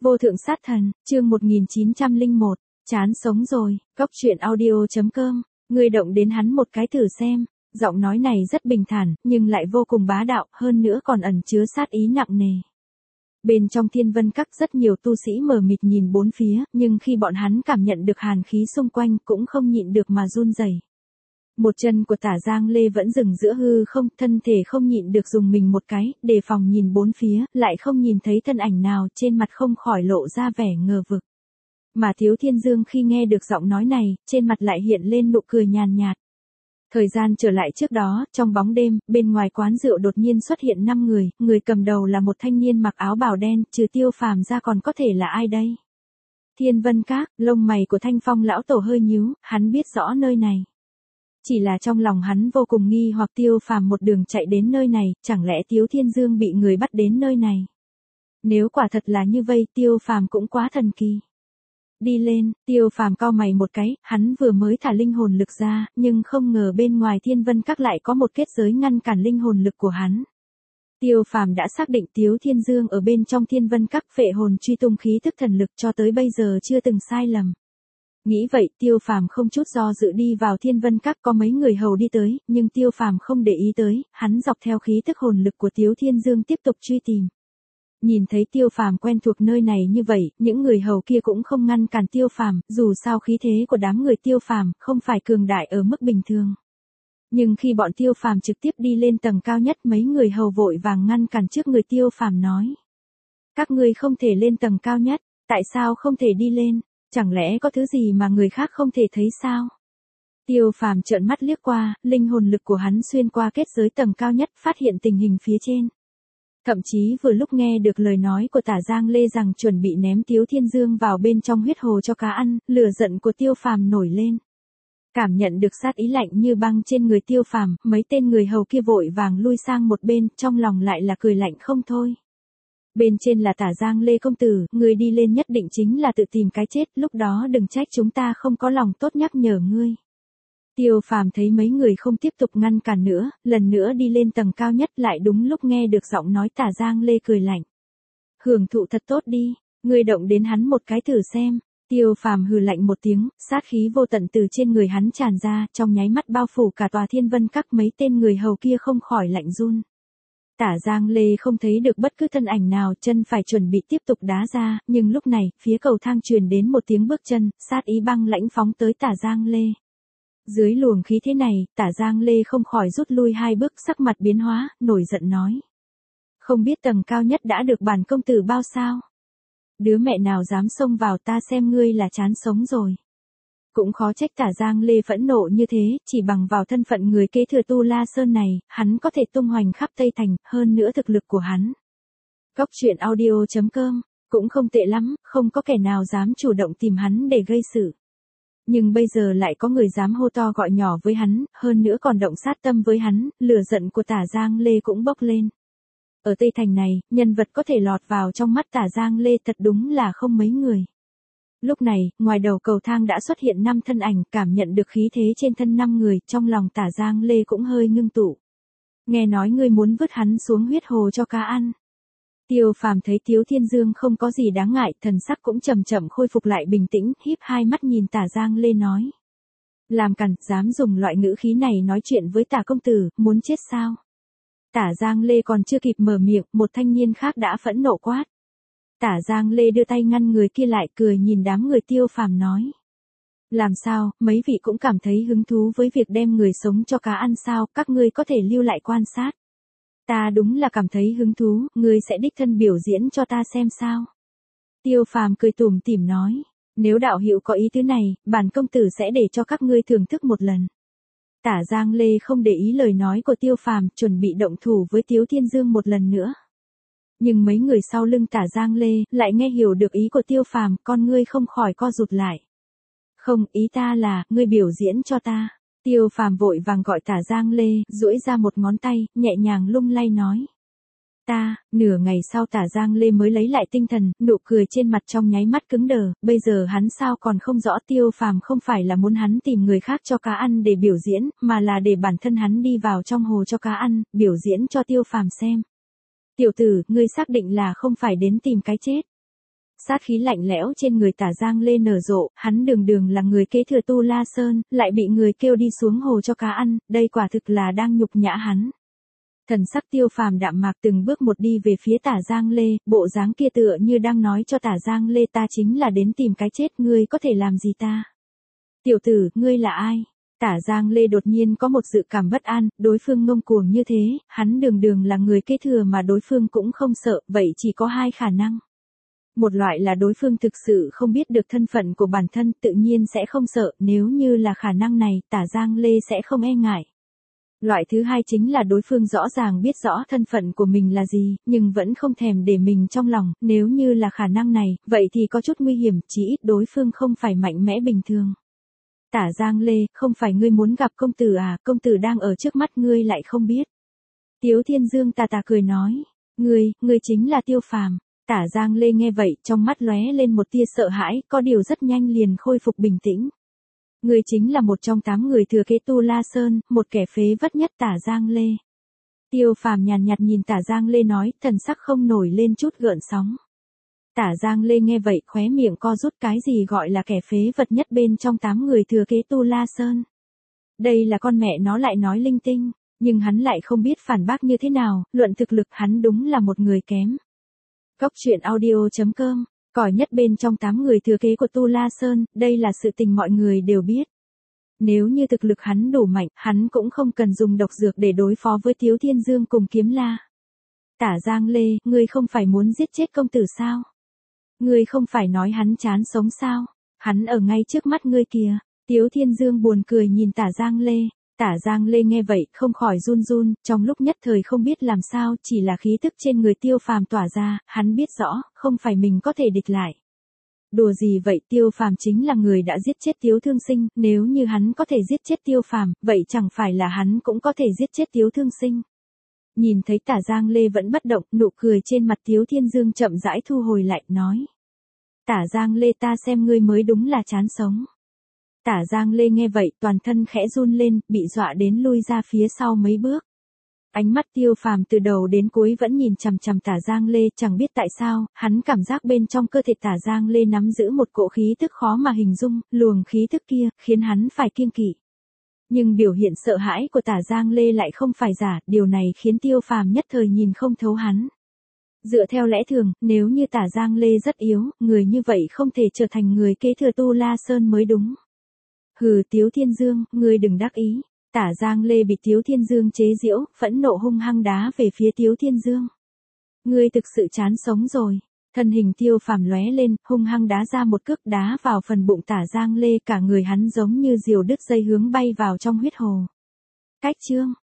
Vô thượng sát thần, chương 1901, chán sống rồi, cóc truyện audio.com, ngươi động đến hắn một cái thử xem, giọng nói này rất bình thản, nhưng lại vô cùng bá đạo, hơn nữa còn ẩn chứa sát ý nặng nề. Bên trong Thiên Vân Các rất nhiều tu sĩ mờ mịt nhìn bốn phía, nhưng khi bọn hắn cảm nhận được hàn khí xung quanh cũng không nhịn được mà run rẩy. Một chân của Tả Giang Lê vẫn dừng giữa hư không, thân thể không nhịn được dùng mình một cái, đề phòng nhìn bốn phía, lại không nhìn thấy thân ảnh nào, trên mặt không khỏi lộ ra vẻ ngờ vực. Mà Thiếu Thiên Dương khi nghe được giọng nói này, trên mặt lại hiện lên nụ cười nhàn nhạt. Thời gian trở lại trước đó, trong bóng đêm, bên ngoài quán rượu đột nhiên xuất hiện 5 người, người cầm đầu là một thanh niên mặc áo bào đen, trừ Tiêu Phàm ra còn có thể là ai đây? Thiên Vân Các, lông mày của Thanh Phong lão tổ hơi nhíu, hắn biết rõ nơi này. Chỉ là trong lòng hắn vô cùng nghi hoặc Tiêu Phàm một đường chạy đến nơi này, chẳng lẽ Thiếu Thiên Dương bị người bắt đến nơi này? Nếu quả thật là như vậy, Tiêu Phàm cũng quá thần kỳ. Đi lên, Tiêu Phàm cau mày một cái, hắn vừa mới thả linh hồn lực ra, nhưng không ngờ bên ngoài Thiên Vân Các lại có một kết giới ngăn cản linh hồn lực của hắn. Tiêu Phàm đã xác định Thiếu Thiên Dương ở bên trong Thiên Vân Các phệ hồn truy tung khí thức thần lực cho tới bây giờ chưa từng sai lầm. Nghĩ vậy, Tiêu Phàm không chút do dự đi vào Thiên Vân Các, có mấy người hầu đi tới, nhưng Tiêu Phàm không để ý tới, hắn dọc theo khí thức hồn lực của Thiếu Thiên Dương tiếp tục truy tìm. Nhìn thấy Tiêu Phàm quen thuộc nơi này như vậy, những người hầu kia cũng không ngăn cản Tiêu Phàm, dù sao khí thế của đám người Tiêu Phàm không phải cường đại ở mức bình thường. Nhưng khi bọn Tiêu Phàm trực tiếp đi lên tầng cao nhất, mấy người hầu vội vàng ngăn cản trước người Tiêu Phàm nói: "Các ngươi không thể lên tầng cao nhất, tại sao không thể đi lên? Chẳng lẽ có thứ gì mà người khác không thể thấy sao?" Tiêu Phàm trợn mắt liếc qua, linh hồn lực của hắn xuyên qua kết giới tầng cao nhất, phát hiện tình hình phía trên. Thậm chí vừa lúc nghe được lời nói của Tả Giang Lê rằng chuẩn bị ném Thiếu Thiên Dương vào bên trong huyết hồ cho cá ăn, lửa giận của Tiêu Phàm nổi lên. Cảm nhận được sát ý lạnh như băng trên người Tiêu Phàm, mấy tên người hầu kia vội vàng lui sang một bên, trong lòng lại là cười lạnh không thôi. Bên trên là Tả Giang Lê công tử, người đi lên nhất định chính là tự tìm cái chết, lúc đó đừng trách chúng ta không có lòng tốt nhắc nhở ngươi. Tiêu Phàm thấy mấy người không tiếp tục ngăn cản nữa, lần nữa đi lên tầng cao nhất, lại đúng lúc nghe được giọng nói Tả Giang Lê cười lạnh. "Hưởng thụ thật tốt đi, ngươi động đến hắn một cái thử xem." Tiêu Phàm hừ lạnh một tiếng, sát khí vô tận từ trên người hắn tràn ra, trong nháy mắt bao phủ cả tòa Thiên Vân Các, mấy tên người hầu kia không khỏi lạnh run. Tả Giang Lê không thấy được bất cứ thân ảnh nào, chân phải chuẩn bị tiếp tục đá ra, nhưng lúc này, phía cầu thang truyền đến một tiếng bước chân, sát ý băng lãnh phóng tới Tả Giang Lê. Dưới luồng khí thế này, Tả Giang Lê không khỏi rút lui 2 bước, sắc mặt biến hóa, nổi giận nói: "Không biết tầng cao nhất đã được bản công tử bao sao? Đứa mẹ nào dám xông vào, ta xem ngươi là chán sống rồi." Cũng khó trách Tả Giang Lê phẫn nộ như thế, chỉ bằng vào thân phận người kế thừa Tu La Sơn này, hắn có thể tung hoành khắp Tây Thành, hơn nữa thực lực của hắn. Cóc truyện audio.com, cũng không tệ lắm, không có kẻ nào dám chủ động tìm hắn để gây sự. Nhưng bây giờ lại có người dám hô to gọi nhỏ với hắn, hơn nữa còn động sát tâm với hắn, lửa giận của Tả Giang Lê cũng bốc lên. Ở Tây Thành này, nhân vật có thể lọt vào trong mắt Tả Giang Lê thật đúng là không mấy người. Lúc này, ngoài đầu cầu thang đã xuất hiện 5 thân ảnh, cảm nhận được khí thế trên thân 5 người, trong lòng Tả Giang Lê cũng hơi ngưng tụ. "Nghe nói ngươi muốn vứt hắn xuống huyết hồ cho cá ăn." Tiêu Phàm thấy Thiếu Thiên Dương không có gì đáng ngại, thần sắc cũng chậm chậm khôi phục lại bình tĩnh, híp 2 mắt nhìn Tả Giang Lê nói: "Làm càn, dám dùng loại ngữ khí này nói chuyện với Tả công tử, muốn chết sao?" Tả Giang Lê còn chưa kịp mở miệng, một thanh niên khác đã phẫn nộ quát. Tả Giang Lê đưa tay ngăn người kia lại, cười nhìn đám người Tiêu Phàm nói: "Làm sao, mấy vị cũng cảm thấy hứng thú với việc đem người sống cho cá ăn sao, các ngươi có thể lưu lại quan sát. Ta đúng là cảm thấy hứng thú, ngươi sẽ đích thân biểu diễn cho ta xem sao." Tiêu Phàm cười tủm tỉm nói: "Nếu đạo hữu có ý tứ này, bản công tử sẽ để cho các ngươi thưởng thức một lần." Tả Giang Lê không để ý lời nói của Tiêu Phàm, chuẩn bị động thủ với Thiếu Thiên Dương một lần nữa. Nhưng mấy người sau lưng Tả Giang Lê lại nghe hiểu được ý của Tiêu Phàm, con ngươi không khỏi co rụt lại. "Không, ý ta là, ngươi biểu diễn cho ta." Tiêu Phàm vội vàng gọi Tả Giang Lê, duỗi ra một ngón tay, nhẹ nhàng lung lay nói: "Ta." Nửa ngày sau Tả Giang Lê mới lấy lại tinh thần, nụ cười trên mặt trong nháy mắt cứng đờ, bây giờ hắn sao còn không rõ Tiêu Phàm không phải là muốn hắn tìm người khác cho cá ăn để biểu diễn, mà là để bản thân hắn đi vào trong hồ cho cá ăn, biểu diễn cho Tiêu Phàm xem. "Tiểu tử, ngươi xác định là không phải đến tìm cái chết?" Sát khí lạnh lẽo trên người Tả Giang Lê nở rộ, hắn đường đường là người kế thừa Tu La Sơn, lại bị người kêu đi xuống hồ cho cá ăn, đây quả thực là đang nhục nhã hắn. Thần sắc Tiêu Phàm đạm mạc từng bước một đi về phía Tả Giang Lê, bộ dáng kia tựa như đang nói cho Tả Giang Lê ta chính là đến tìm cái chết, ngươi có thể làm gì ta? Tiểu tử, ngươi là ai? Tả Giang Lê đột nhiên có một dự cảm bất an, đối phương ngông cuồng như thế, hắn đường đường là người kế thừa mà đối phương cũng không sợ, vậy chỉ có hai khả năng. Một loại là đối phương thực sự không biết được thân phận của bản thân, tự nhiên sẽ không sợ, nếu như là khả năng này, Tả Giang Lê sẽ không e ngại. Loại thứ hai chính là đối phương rõ ràng biết rõ thân phận của mình là gì, nhưng vẫn không thèm để mình trong lòng, nếu như là khả năng này, vậy thì có chút nguy hiểm, chỉ ít đối phương không phải mạnh mẽ bình thường. Tả Giang Lê, không phải ngươi muốn gặp công tử à, công tử đang ở trước mắt ngươi lại không biết. Tiếu Thiên Dương tà tà cười nói, ngươi chính là Tiêu Phàm. Tả Giang Lê nghe vậy, trong mắt lóe lên một tia sợ hãi, có điều rất nhanh liền khôi phục bình tĩnh. Ngươi chính là một trong 8 người thừa kế Tu La Sơn, một kẻ phế vật nhất Tả Giang Lê. Tiêu Phàm nhàn nhạt nhìn Tả Giang Lê nói, thần sắc không nổi lên chút gợn sóng. Tả Giang Lê nghe vậy khóe miệng co rút, cái gì gọi là kẻ phế vật nhất bên trong 8 người thừa kế Tu La Sơn. Đây là con mẹ nó lại nói linh tinh, nhưng hắn lại không biết phản bác như thế nào, luận thực lực hắn đúng là một người kém. Cóc truyện audio.com, cỏi nhất bên trong 8 người thừa kế của Tu La Sơn, đây là sự tình mọi người đều biết. Nếu như thực lực hắn đủ mạnh, hắn cũng không cần dùng độc dược để đối phó với Tiếu Thiên Dương cùng Kiếm La. Tả Giang Lê, ngươi không phải muốn giết chết công tử sao? Ngươi không phải nói hắn chán sống sao? Hắn ở ngay trước mắt ngươi kìa. Tiếu Thiên Dương buồn cười nhìn Tả Giang Lê. Tả Giang Lê nghe vậy không khỏi run run, trong lúc nhất thời không biết làm sao, chỉ là khí tức trên người Tiêu Phàm tỏa ra, hắn biết rõ, không phải mình có thể địch lại. Đùa gì vậy, Tiêu Phàm chính là người đã giết chết Tiếu Thương Sinh, nếu như hắn có thể giết chết Tiêu Phàm, vậy chẳng phải là hắn cũng có thể giết chết Tiếu Thương Sinh. Nhìn thấy Tả Giang Lê vẫn bất động, nụ cười trên mặt Tiếu Thiên Dương chậm rãi thu hồi lại, nói. Tả Giang Lê, ta xem ngươi mới đúng là chán sống. Tả Giang Lê nghe vậy, toàn thân khẽ run lên, bị dọa đến lui ra phía sau mấy bước. Ánh mắt Tiêu Phàm từ đầu đến cuối vẫn nhìn chằm chằm Tả Giang Lê, chẳng biết tại sao, hắn cảm giác bên trong cơ thể Tả Giang Lê nắm giữ một cỗ khí tức khó mà hình dung, luồng khí tức kia, khiến hắn phải kiêng kỵ. Nhưng biểu hiện sợ hãi của Tả Giang Lê lại không phải giả, điều này khiến Tiêu Phàm nhất thời nhìn không thấu hắn. Dựa theo lẽ thường, nếu như Tả Giang Lê rất yếu, người như vậy không thể trở thành người kế thừa Tu La Sơn mới đúng. Hừ, Tiếu Thiên Dương, ngươi đừng đắc ý. Tả Giang Lê bị Tiếu Thiên Dương chế giễu, phẫn nộ hung hăng đá về phía Tiếu Thiên Dương. Ngươi thực sự chán sống rồi. Thân hình Tiêu Phàm lóe lên, hung hăng đá ra một cước đá vào phần bụng Tả Giang Lê, cả người hắn giống như diều đứt dây hướng bay vào trong huyết hồ. Cách chương